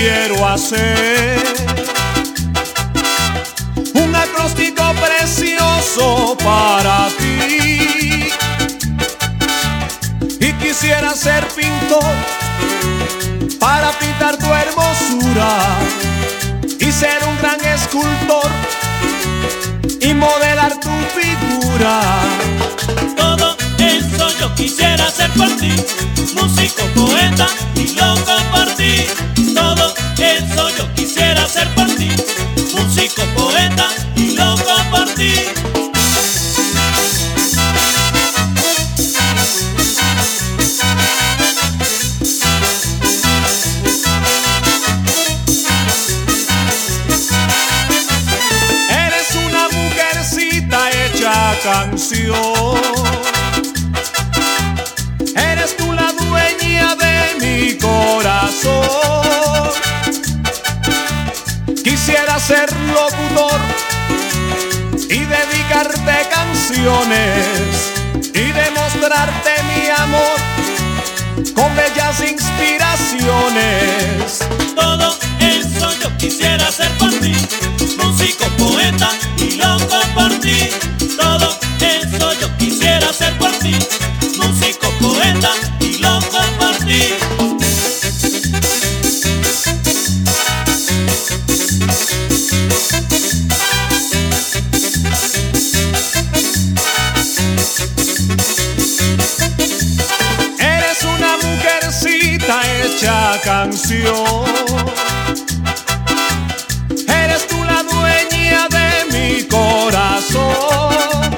quiero hacer un acróstico precioso para ti. Y quisiera ser pintor para pintar tu hermosura y ser un gran escultor y modelar tu figura. Todo eso yo quisiera hacer por ti, músico, poeta y loco por ti. Todo eso yo quisiera hacer por ti, músico, poeta y loco por ti. Eres una mujercita hecha canción, eres tú la dueña de mi corazón. Quisiera ser locutor y dedicarte canciones y demostrarte mi amor con bellas inspiraciones. Todo eso yo quisiera hacer por ti, músico, poeta y loco por ti. Todo eso yo quisiera hacer por ti, músico, poeta y loco por ti. Eres una mujercita hecha canción, eres tú la dueña de mi corazón.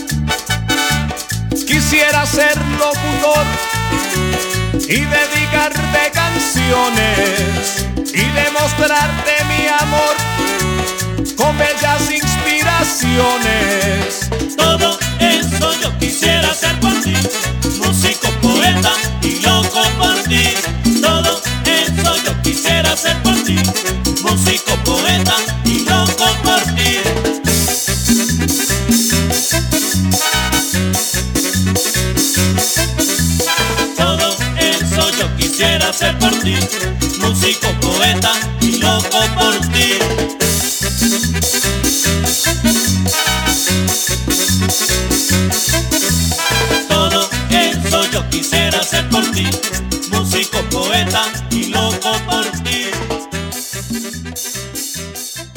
Quisiera ser locutor y dedicarte canciones y demostrarte mi amor con bellas inspiraciones. Todo eso yo quisiera hacer por ti, músico, poeta y loco por ti. Todo eso yo quisiera hacer por ti, músico, poeta y loco por ti. Todo eso yo quisiera hacer por ti, músico, poeta y loco por ti. Todo eso yo quisiera hacer por ti, músico, poeta y loco por ti.